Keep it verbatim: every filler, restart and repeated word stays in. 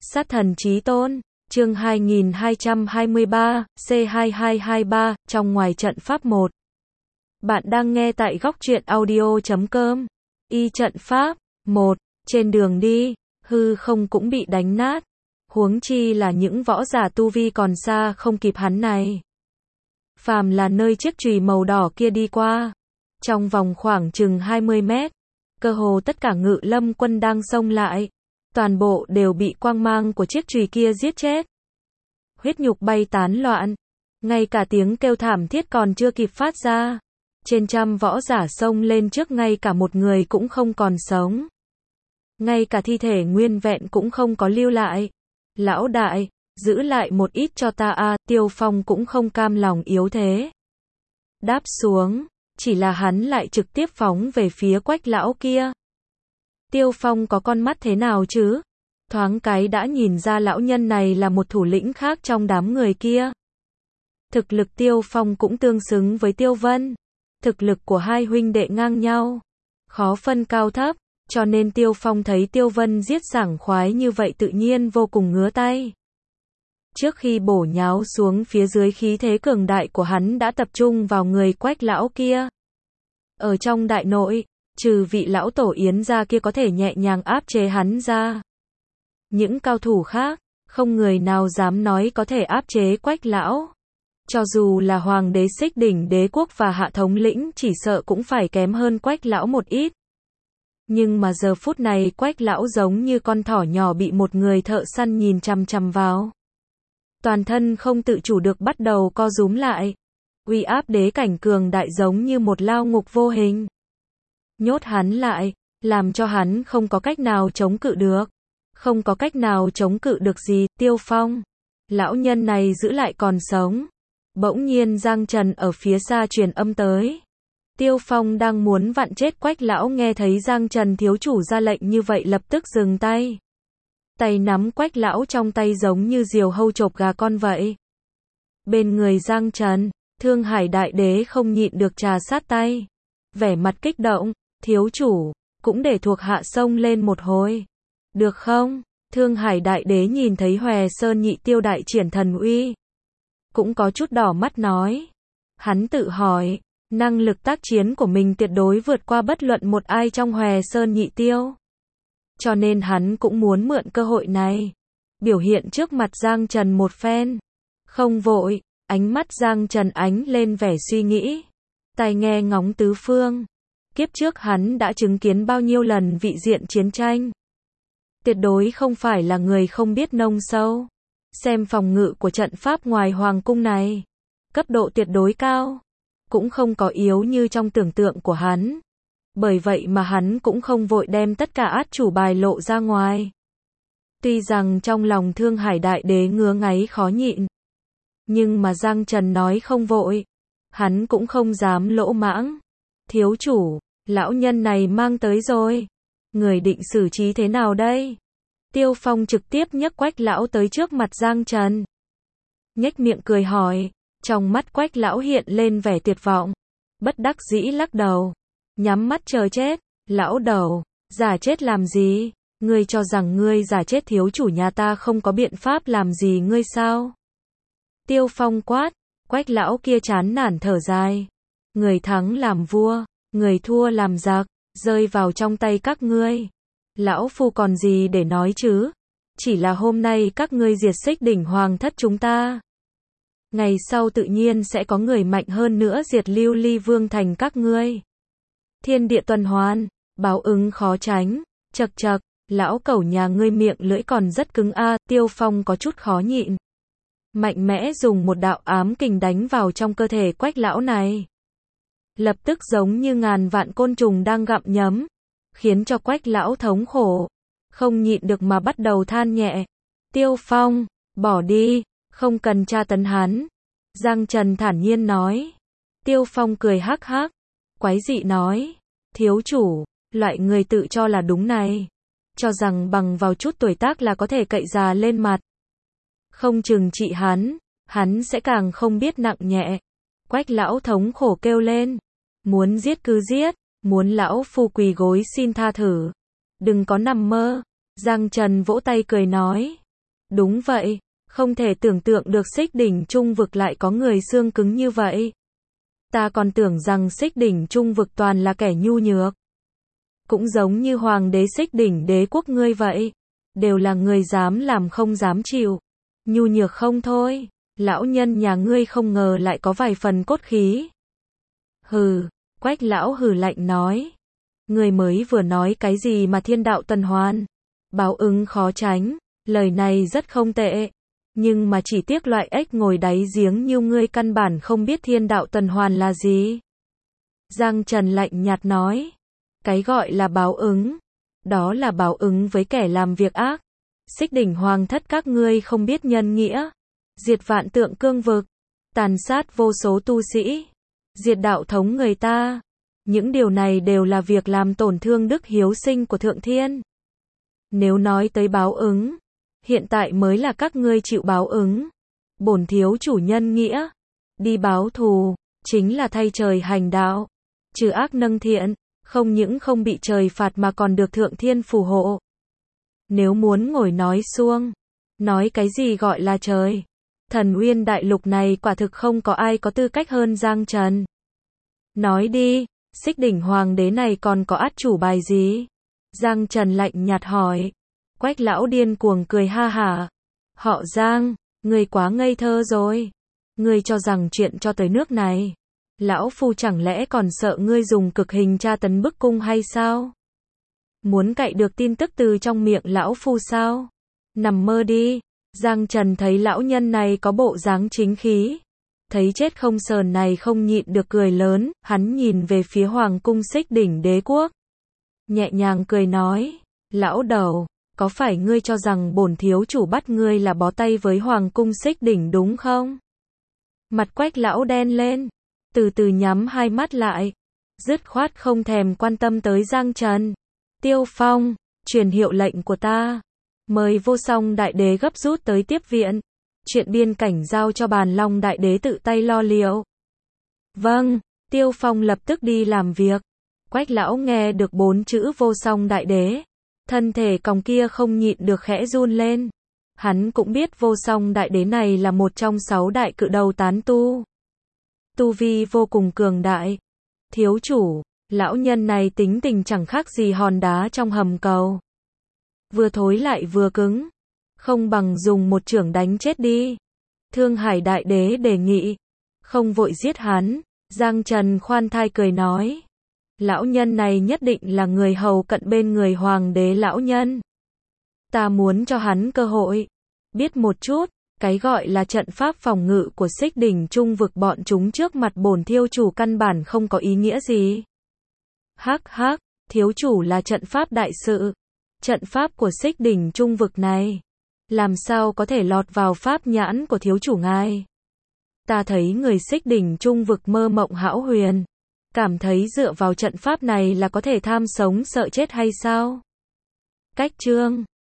Sát thần chí tôn, chương hai nghìn hai trăm hai mươi ba, C hai hai hai ba, trong ngoài trận pháp một. Bạn đang nghe tại góc truyện audio chấm com. Y trận pháp, một, trên đường đi, hư không cũng bị đánh nát. Huống chi là những võ giả tu vi còn xa không kịp hắn này. Phàm là nơi chiếc chùy màu đỏ kia đi qua. Trong vòng khoảng chừng hai mươi mét, cơ hồ tất cả ngự lâm quân đang xông lại. Toàn bộ đều bị quang mang của chiếc chùy kia giết chết. Huyết nhục bay tán loạn. Ngay cả tiếng kêu thảm thiết còn chưa kịp phát ra. Trên trăm võ giả xông lên trước, ngay cả một người cũng không còn sống. Ngay cả thi thể nguyên vẹn cũng không có lưu lại. Lão đại, giữ lại một ít cho ta a. Tiêu Phong cũng không cam lòng yếu thế. Đáp xuống, chỉ là hắn lại trực tiếp phóng về phía Quách lão kia. Tiêu Phong có con mắt thế nào chứ? Thoáng cái đã nhìn ra lão nhân này là một thủ lĩnh khác trong đám người kia. Thực lực Tiêu Phong cũng tương xứng với Tiêu Vân. Thực lực của hai huynh đệ ngang nhau. Khó phân cao thấp, cho nên Tiêu Phong thấy Tiêu Vân giết sảng khoái như vậy tự nhiên vô cùng ngứa tay. Trước khi bổ nháo xuống phía dưới, khí thế cường đại của hắn đã tập trung vào người Quách lão kia. Ở trong đại nội, trừ vị lão tổ Yến gia kia có thể nhẹ nhàng áp chế hắn ra. Những cao thủ khác, không người nào dám nói có thể áp chế Quách lão. Cho dù là hoàng đế Xích Đỉnh đế quốc và hạ thống lĩnh chỉ sợ cũng phải kém hơn Quách lão một ít. Nhưng mà giờ phút này Quách lão giống như con thỏ nhỏ bị một người thợ săn nhìn chằm chằm vào. Toàn thân không tự chủ được bắt đầu co rúm lại. Uy áp đế cảnh cường đại giống như một lao ngục vô hình. Nhốt hắn lại, làm cho hắn không có cách nào chống cự được. Không có cách nào chống cự được gì. Tiêu Phong, lão nhân này giữ lại còn sống. Bỗng nhiên Giang Trần ở phía xa truyền âm tới. Tiêu Phong đang muốn vặn chết Quách lão, nghe thấy Giang Trần thiếu chủ ra lệnh như vậy lập tức dừng tay. Tay nắm Quách lão trong tay giống như diều hâu chộp gà con vậy. Bên người Giang Trần, Thương Hải đại đế không nhịn được trà sát tay. Vẻ mặt kích động, thiếu chủ, cũng để thuộc hạ xông lên một hồi. Được không? Thương Hải đại đế nhìn thấy Hòe Sơn nhị tiêu đại triển thần uy. Cũng có chút đỏ mắt nói. Hắn tự hỏi, năng lực tác chiến của mình tuyệt đối vượt qua bất luận một ai trong Hòe Sơn nhị tiêu. Cho nên hắn cũng muốn mượn cơ hội này. Biểu hiện trước mặt Giang Trần một phen. Không vội, ánh mắt Giang Trần ánh lên vẻ suy nghĩ. Tai nghe ngóng tứ phương. Kiếp trước hắn đã chứng kiến bao nhiêu lần vị diện chiến tranh. Tuyệt đối không phải là người không biết nông sâu. Xem phòng ngự của trận pháp ngoài hoàng cung này. Cấp độ tuyệt đối cao. Cũng không có yếu như trong tưởng tượng của hắn. Bởi vậy mà hắn cũng không vội đem tất cả át chủ bài lộ ra ngoài. Tuy rằng trong lòng Thương Hải đại đế ngứa ngáy khó nhịn. Nhưng mà Giang Trần nói không vội. Hắn cũng không dám lỗ mãng. Thiếu chủ, lão nhân này mang tới rồi. Người định xử trí thế nào đây? Tiêu Phong trực tiếp nhấc Quách lão tới trước mặt Giang Trần. Nhếch miệng cười hỏi. Trong mắt Quách lão hiện lên vẻ tuyệt vọng. Bất đắc dĩ lắc đầu. Nhắm mắt chờ chết. Lão đầu, giả chết làm gì? Ngươi cho rằng ngươi giả chết thiếu chủ nhà ta không có biện pháp làm gì ngươi sao? Tiêu Phong quát. Quách lão kia chán nản thở dài. Người thắng làm vua, người thua làm giặc, rơi vào trong tay các ngươi. Lão phu còn gì để nói chứ? Chỉ là hôm nay các ngươi diệt Xích Đỉnh hoàng thất chúng ta. Ngày sau tự nhiên sẽ có người mạnh hơn nữa diệt Lưu Ly Vương thành các ngươi. Thiên địa tuần hoàn, báo ứng khó tránh. Chậc chậc, lão cẩu nhà ngươi miệng lưỡi còn rất cứng a. Tiêu Phong có chút khó nhịn. Mạnh mẽ dùng một đạo ám kình đánh vào trong cơ thể Quách lão này. Lập tức giống như ngàn vạn côn trùng đang gặm nhấm. Khiến cho Quách lão thống khổ. Không nhịn được mà bắt đầu than nhẹ. Tiêu Phong, bỏ đi, không cần tra tấn hắn. Giang Trần thản nhiên nói. Tiêu Phong cười hắc hắc. Quái dị nói. Thiếu chủ, loại người tự cho là đúng này. Cho rằng bằng vào chút tuổi tác là có thể cậy già lên mặt. Không trừng trị hắn, hắn sẽ càng không biết nặng nhẹ. Quách lão thống khổ kêu lên. Muốn giết cứ giết, muốn lão phu quỳ gối xin tha thử. Đừng có nằm mơ. Giang Trần vỗ tay cười nói. Đúng vậy, không thể tưởng tượng được Xích Đỉnh Trung Vực lại có người xương cứng như vậy. Ta còn tưởng rằng Xích Đỉnh Trung Vực toàn là kẻ nhu nhược. Cũng giống như Hoàng đế Xích Đỉnh Đế quốc ngươi vậy. Đều là người dám làm không dám chịu. Nhu nhược không thôi. Lão nhân nhà ngươi không ngờ lại có vài phần cốt khí. Hừ, Quách lão hừ lạnh nói. Ngươi mới vừa nói cái gì mà thiên đạo tuần hoàn? Báo ứng khó tránh, lời này rất không tệ. Nhưng mà chỉ tiếc loại ếch ngồi đáy giếng như ngươi căn bản không biết thiên đạo tuần hoàn là gì. Giang Trần lạnh nhạt nói. Cái gọi là báo ứng. Đó là báo ứng với kẻ làm việc ác. Xích Đỉnh Hoàng thất các ngươi không biết nhân nghĩa. Diệt vạn tượng cương vực. Tàn sát vô số tu sĩ. Diệt đạo thống người ta. Những điều này đều là việc làm tổn thương đức hiếu sinh của Thượng Thiên. Nếu nói tới báo ứng, hiện tại mới là các ngươi chịu báo ứng. Bổn thiếu chủ nhân nghĩa, đi báo thù, chính là thay trời hành đạo. Trừ ác nâng thiện, không những không bị trời phạt mà còn được Thượng Thiên phù hộ. Nếu muốn ngồi nói suông, nói cái gì gọi là trời. Thần Uyên đại lục này quả thực không có ai có tư cách hơn Giang Trần. Nói đi, Xích Đỉnh Hoàng đế này còn có át chủ bài gì? Giang Trần lạnh nhạt hỏi. Quách lão điên cuồng cười ha hả. Họ Giang, ngươi quá ngây thơ rồi. Ngươi cho rằng chuyện cho tới nước này, lão phu chẳng lẽ còn sợ ngươi dùng cực hình tra tấn bức cung hay sao? Muốn cậy được tin tức từ trong miệng lão phu sao? Nằm mơ đi. Giang Trần thấy lão nhân này có bộ dáng chính khí. Thấy chết không sờn này không nhịn được cười lớn, hắn nhìn về phía Hoàng cung Xích Đỉnh Đế quốc. Nhẹ nhàng cười nói, lão đầu, có phải ngươi cho rằng bổn thiếu chủ bắt ngươi là bó tay với Hoàng cung Xích Đỉnh đúng không? Mặt Quách lão đen lên, từ từ nhắm hai mắt lại, dứt khoát không thèm quan tâm tới Giang Trần. Tiêu Phong, truyền hiệu lệnh của ta, mời Vô Song đại đế gấp rút tới tiếp viện. Chuyện biên cảnh giao cho Bàn Long đại đế tự tay lo liệu. Vâng, Tiêu Phong lập tức đi làm việc. Quách lão nghe được bốn chữ Vô Song đại đế, thân thể còng kia không nhịn được khẽ run lên. Hắn cũng biết Vô Song đại đế này là một trong sáu đại cự đầu tán tu. Tu vi vô cùng cường đại. Thiếu chủ, lão nhân này tính tình chẳng khác gì hòn đá trong hầm cầu. Vừa thối lại vừa cứng. Không bằng dùng một chưởng đánh chết đi. Thương Hải đại đế đề nghị. Không vội giết hắn. Giang Trần khoan thai cười nói. Lão nhân này nhất định là người hầu cận bên người hoàng đế lão nhân. Ta muốn cho hắn cơ hội. Biết một chút, cái gọi là trận pháp phòng ngự của Xích Đỉnh Trung Vực bọn chúng trước mặt bổn thiếu chủ căn bản không có ý nghĩa gì. Hắc hắc, thiếu chủ là trận pháp đại sự. Trận pháp của Xích Đỉnh Trung Vực này, làm sao có thể lọt vào pháp nhãn của thiếu chủ ngài? Ta thấy người Xích Đỉnh Trung Vực mơ mộng hão huyền. Cảm thấy dựa vào trận pháp này là có thể tham sống sợ chết hay sao? Cách chương